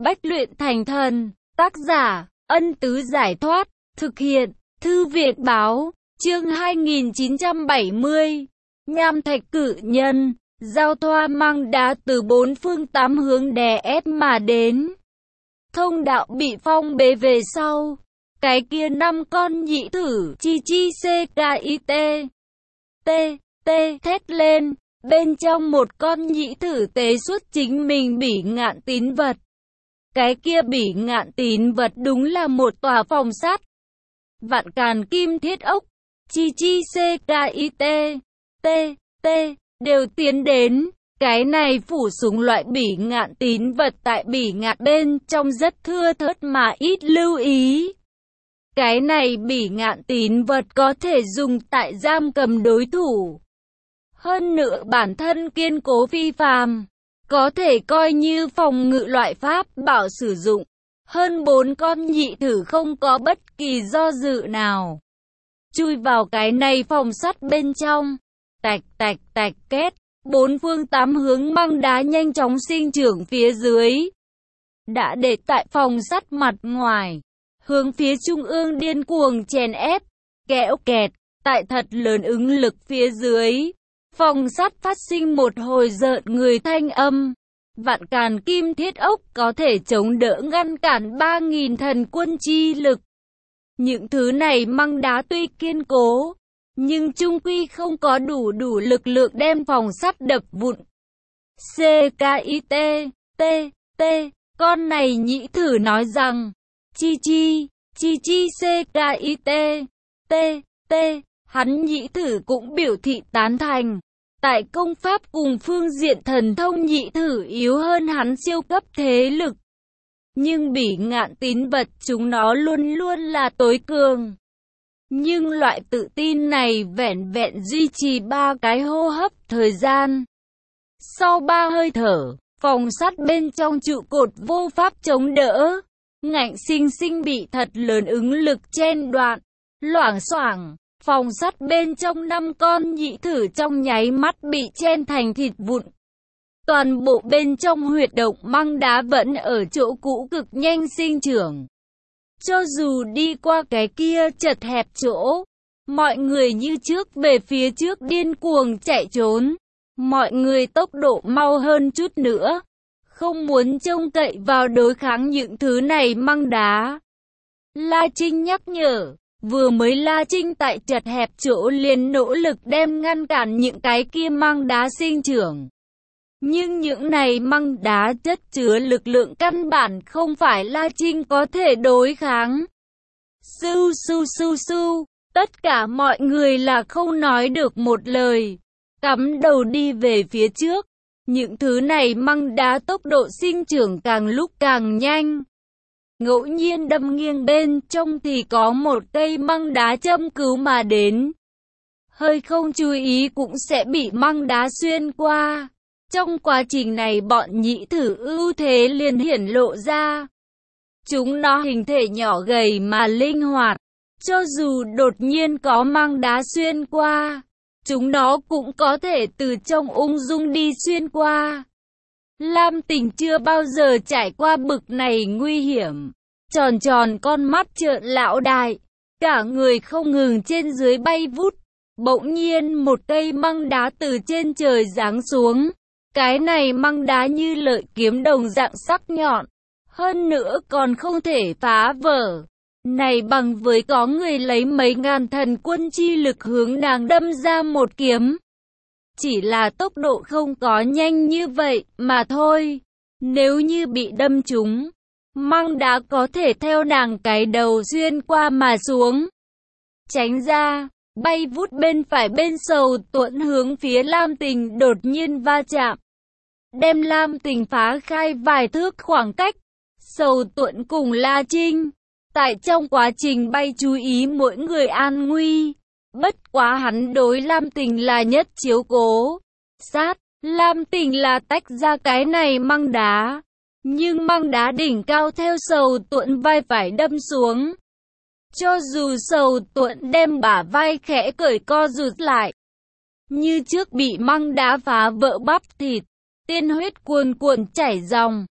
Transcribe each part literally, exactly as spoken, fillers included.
Bách luyện thành thần. Tác giả, Ân Tứ Giải Thoát. Thực hiện, Thư Việt Báo. Chương hai nghìn chín trăm bảy mươi. Nham thạch cự nhân. Giao thoa mang đá từ bốn phương tám hướng đè ép mà đến. Thông đạo bị phong bế về sau. Cái kia năm con nhị thử chi chi c k i t t t thét lên. Bên trong một con nhị thử tế xuất chính mình bỉ ngạn tín vật. Cái kia bỉ ngạn tín vật đúng là một tòa phòng sắt. Vạn càn kim thiết ốc, chi chi c k i t t t đều tiến đến. Cái này phủ súng loại bỉ ngạn tín vật tại bỉ ngạn bên trong rất thưa thớt mà ít lưu ý. Cái này bỉ ngạn tín vật có thể dùng tại giam cầm đối thủ. Hơn nữa bản thân kiên cố phi phàm, có thể coi như phòng ngự loại pháp bảo sử dụng. Hơn bốn con nhị thử không có bất kỳ do dự nào. Chui vào cái này phòng sắt bên trong. Tạch tạch tạch két. Bốn phương tám hướng măng đá nhanh chóng sinh trưởng phía dưới. Đã để tại phòng sắt mặt ngoài. Hướng phía trung ương điên cuồng chèn ép. Kẽo kẹt. Tại thật lớn ứng lực phía dưới. Phòng sắt phát sinh một hồi rợn người thanh âm. Vạn càn kim thiết ốc có thể chống đỡ ngăn cản ba nghìn thần quân chi lực. Những thứ này măng đá tuy kiên cố, nhưng chung quy không có đủ đủ lực lượng đem phòng sắt đập vụn. C K I T T T con này nhĩ thử nói rằng, chi chi, chi chi C K I T T T hắn nhĩ thử cũng biểu thị tán thành. Tại công pháp cùng phương diện thần thông nhị thử yếu hơn hắn siêu cấp thế lực. Nhưng bỉ ngạn tín vật chúng nó luôn luôn là tối cường. Nhưng loại tự tin này vẻn vẹn duy trì ba cái hô hấp thời gian. Sau ba hơi thở, phòng sắt bên trong trụ cột vô pháp chống đỡ. Ngạnh sinh sinh bị thật lớn ứng lực chen đoạn, loảng xoảng. Phòng sắt bên trong năm con nhị thử trong nháy mắt bị chen thành thịt vụn. Toàn bộ bên trong huyệt động măng đá vẫn ở chỗ cũ cực nhanh sinh trưởng. Cho dù đi qua cái kia chật hẹp chỗ, mọi người như trước về phía trước điên cuồng chạy trốn. Mọi người tốc độ mau hơn chút nữa, không muốn trông cậy vào đối kháng những thứ này măng đá. La Trinh nhắc nhở. Vừa mới La Trinh tại chật hẹp chỗ liền nỗ lực đem ngăn cản những cái kia măng đá sinh trưởng. Nhưng những này măng đá chất chứa lực lượng căn bản không phải La Trinh có thể đối kháng. Su su su su, tất cả mọi người là không nói được một lời, cắm đầu đi về phía trước. Những thứ này măng đá tốc độ sinh trưởng càng lúc càng nhanh. Ngẫu nhiên đâm nghiêng bên trong thì có một cây măng đá châm cứu mà đến. Hơi không chú ý cũng sẽ bị măng đá xuyên qua. Trong quá trình này bọn nhị thử ưu thế liền hiển lộ ra. Chúng nó hình thể nhỏ gầy mà linh hoạt. Cho dù đột nhiên có măng đá xuyên qua, chúng nó cũng có thể từ trong ung dung đi xuyên qua. Lam Tình chưa bao giờ trải qua bực này nguy hiểm. Tròn tròn con mắt trợn lão đại. Cả người không ngừng trên dưới bay vút. Bỗng nhiên một cây măng đá từ trên trời giáng xuống. Cái này măng đá như lợi kiếm đồng dạng sắc nhọn. Hơn nữa còn không thể phá vỡ. Này bằng với có người lấy mấy ngàn thần quân chi lực hướng nàng đâm ra một kiếm. Chỉ là tốc độ không có nhanh như vậy mà thôi. Nếu như bị đâm trúng, măng đá có thể theo nàng cái đầu xuyên qua mà xuống. Tránh ra, bay vút bên phải bên Sầu Tuẫn hướng phía Lam Tình đột nhiên va chạm. Đem Lam Tình phá khai vài thước khoảng cách. Sầu Tuẫn cùng La Trinh, tại trong quá trình bay chú ý mỗi người an nguy. Bất quá hắn đối Lam Tình là nhất chiếu cố. Sát, Lam Tình là tách ra cái này măng đá. Nhưng măng đá đỉnh cao theo Sầu Tuẫn vai phải đâm xuống. Cho dù Sầu Tuẫn đem bả vai khẽ cởi co rụt lại. Như trước bị măng đá phá vỡ bắp thịt. Tiên huyết cuồn cuộn chảy ròng.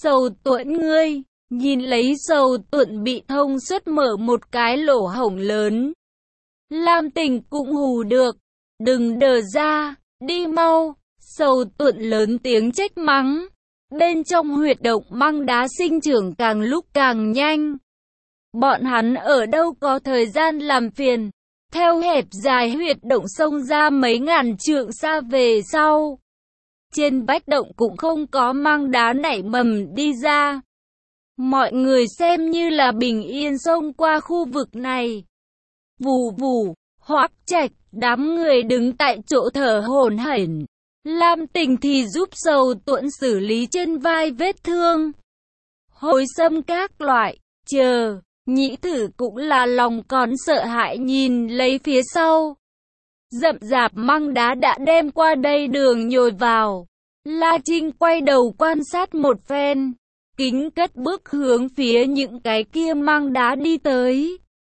Sầu Tuẫn ngươi, nhìn lấy Sầu Tuẫn bị thông suốt mở một cái lỗ hổng lớn. Lam Tình cũng hù được, đừng đờ ra, đi mau, Sầu Tuẫn lớn tiếng trách mắng. Bên trong huyệt động băng đá sinh trưởng càng lúc càng nhanh. Bọn hắn ở đâu có thời gian làm phiền, theo hẹp dài huyệt động xông ra mấy ngàn trượng xa về sau. Trên vách động cũng không có băng đá nảy mầm đi ra. Mọi người xem như là bình yên xông qua khu vực này. Vù vù, Hoắc Trạch, đám người đứng tại chỗ thở hổn hển. Lam Tình thì giúp Sầu Tuẫn xử lý trên vai vết thương. Hồi Sâm các loại, chờ, Nhĩ Thử cũng là lòng còn sợ hãi nhìn lấy phía sau. Rậm rạp băng đá đã đem qua đây đường nhồi vào. La Trinh quay đầu quan sát một phen, kính cất bước hướng phía những cái kia băng đá đi tới.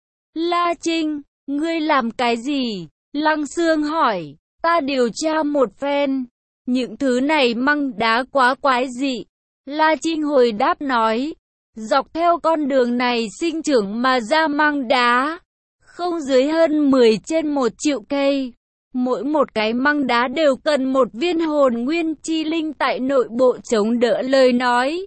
La Trinh, ngươi làm cái gì? Lăng Xương hỏi. Ta điều tra một phen, những thứ này băng đá quá quái dị. La Trinh hồi đáp nói, dọc theo con đường này sinh trưởng mà ra băng đá, không dưới hơn mười trên một triệu cây. Mỗi một cái băng đá đều cần một viên hồn nguyên chi linh tại nội bộ chống đỡ lời nói.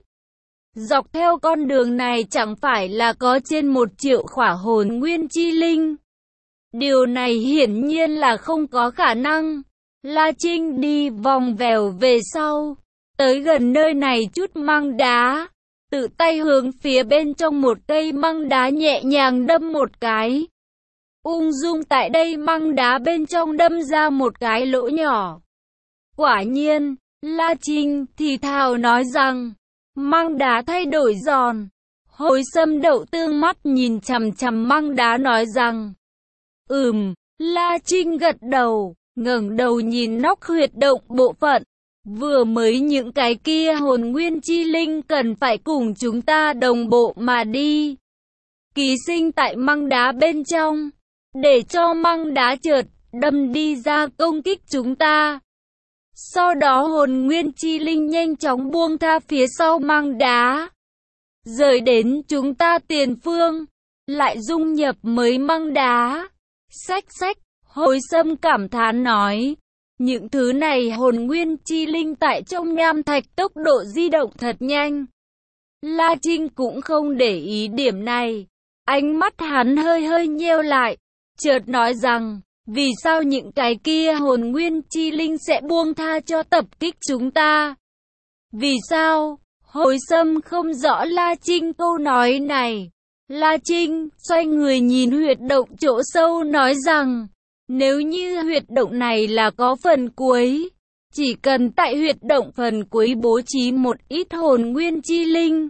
Dọc theo con đường này chẳng phải là có trên một triệu khỏa hồn nguyên chi linh. Điều này hiển nhiên là không có khả năng. La Trinh đi vòng vèo về sau, tới gần nơi này chút băng đá, tự tay hướng phía bên trong một cây băng đá nhẹ nhàng đâm một cái. Ung dung tại đây băng đá bên trong đâm ra một cái lỗ nhỏ. Quả nhiên, La Trinh thì thào nói rằng, băng đá thay đổi giòn. Hồi Sâm Đậu Tương mắt nhìn chằm chằm băng đá nói rằng, ừm, La Trinh gật đầu, ngẩng đầu nhìn nóc huyệt động bộ phận. Vừa mới những cái kia hồn nguyên chi linh cần phải cùng chúng ta đồng bộ mà đi. Ký sinh tại băng đá bên trong, để cho băng đá trượt, đâm đi ra công kích chúng ta. Sau đó hồn nguyên chi linh nhanh chóng buông tha phía sau băng đá, rời đến chúng ta tiền phương, lại dung nhập mới băng đá. Xách xách, Hồi Sâm cảm thán nói, những thứ này hồn nguyên chi linh tại trong nham thạch tốc độ di động thật nhanh. La Trinh cũng không để ý điểm này, ánh mắt hắn hơi hơi nheo lại, chợt nói rằng, vì sao những cái kia hồn nguyên chi linh sẽ buông tha cho tập kích chúng ta? Vì sao? Hồi Sâm không rõ La Trinh câu nói này. La Trinh xoay người nhìn huyệt động chỗ sâu nói rằng, nếu như huyệt động này là có phần cuối, chỉ cần tại huyệt động phần cuối bố trí một ít hồn nguyên chi linh,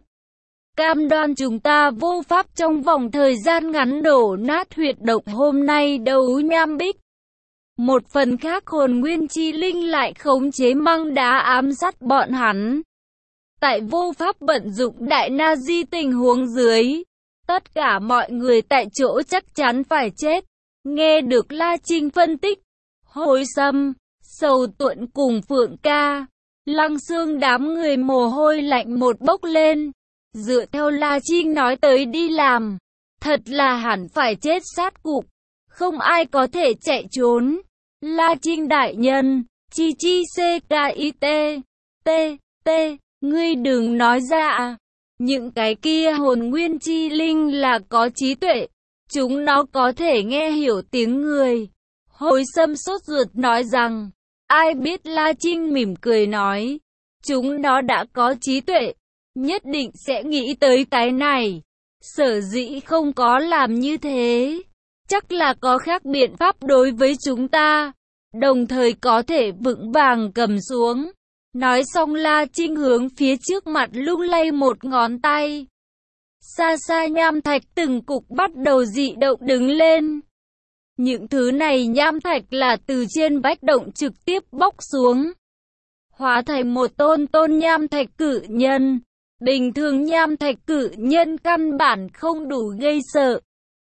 cam đoan chúng ta vô pháp trong vòng thời gian ngắn đổ nát huyệt động hôm nay đấu nham bích. Một phần khác hồn nguyên chi linh lại khống chế băng đá ám sát bọn hắn. Tại vô pháp vận dụng đại na di tình huống dưới, tất cả mọi người tại chỗ chắc chắn phải chết. Nghe được La Trinh phân tích, Hồi Sâm, Sầu Tuẫn cùng Phượng Ca, Lăng Xương đám người mồ hôi lạnh một bốc lên. Dựa theo La Trinh nói tới đi làm, thật là hẳn phải chết sát cục, không ai có thể chạy trốn. La Trinh đại nhân, chi chi c k i t, t, t, ngươi đừng nói ra à. Những cái kia hồn nguyên chi linh là có trí tuệ, chúng nó có thể nghe hiểu tiếng người. Hồi Sâm sốt ruột nói rằng, ai biết. La Trinh mỉm cười nói, chúng nó đã có trí tuệ, nhất định sẽ nghĩ tới cái này. Sở dĩ không có làm như thế, chắc là có khác biện pháp đối với chúng ta, đồng thời có thể vững vàng cầm xuống. Nói xong La Trinh hướng phía trước mặt lung lay một ngón tay. Xa xa nham thạch từng cục bắt đầu dị động đứng lên. Những thứ này nham thạch là từ trên vách động trực tiếp bóc xuống, hóa thành một tôn tôn nham thạch cự nhân. Bình thường nham thạch cự nhân căn bản không đủ gây sợ,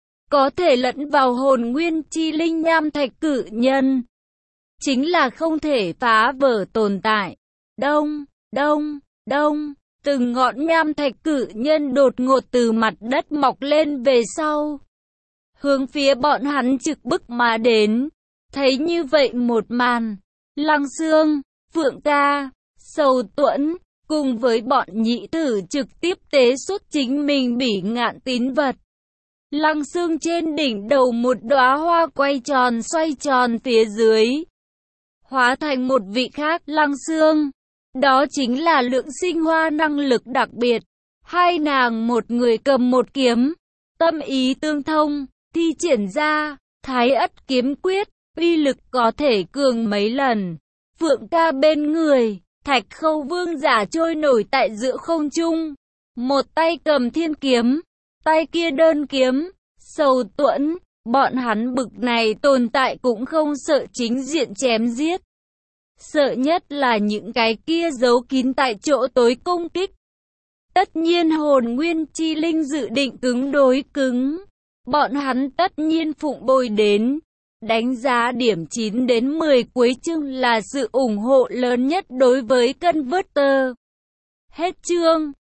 có thể lẫn vào hồn nguyên chi linh nham thạch cự nhân, chính là không thể phá vỡ tồn tại. Đông, đông, đông, Từng ngọn nham thạch cự nhân đột ngột từ mặt đất mọc lên về sau, hướng phía bọn hắn trực bức mà đến. Thấy như vậy một màn, Lăng Xương, Phượng Ca, Sầu Tuẫn, cùng với bọn nhị tử trực tiếp tế xuất chính mình bỉ ngạn tín vật. Lăng Xương trên đỉnh đầu một đóa hoa quay tròn xoay tròn phía dưới, hóa thành một vị khác Lăng Xương. Đó chính là Lượng Sinh Hoa năng lực đặc biệt. Hai nàng một người cầm một kiếm, tâm ý tương thông, thi triển ra Thái Ất kiếm quyết, uy lực có thể cường mấy lần. Phượng Ca bên người, Thạch Khâu Vương giả trôi nổi tại giữa không trung, một tay cầm thiên kiếm, tay kia đơn kiếm. Sầu Tuẫn, bọn hắn bực này tồn tại cũng không sợ chính diện chém giết, sợ nhất là những cái kia giấu kín tại chỗ tối công kích. Tất nhiên hồn nguyên chi linh dự định cứng đối cứng, bọn hắn tất nhiên phụng bồi đến. Đánh giá điểm chín đến mười cuối chương là sự ủng hộ lớn nhất đối với Converter. Hết chương.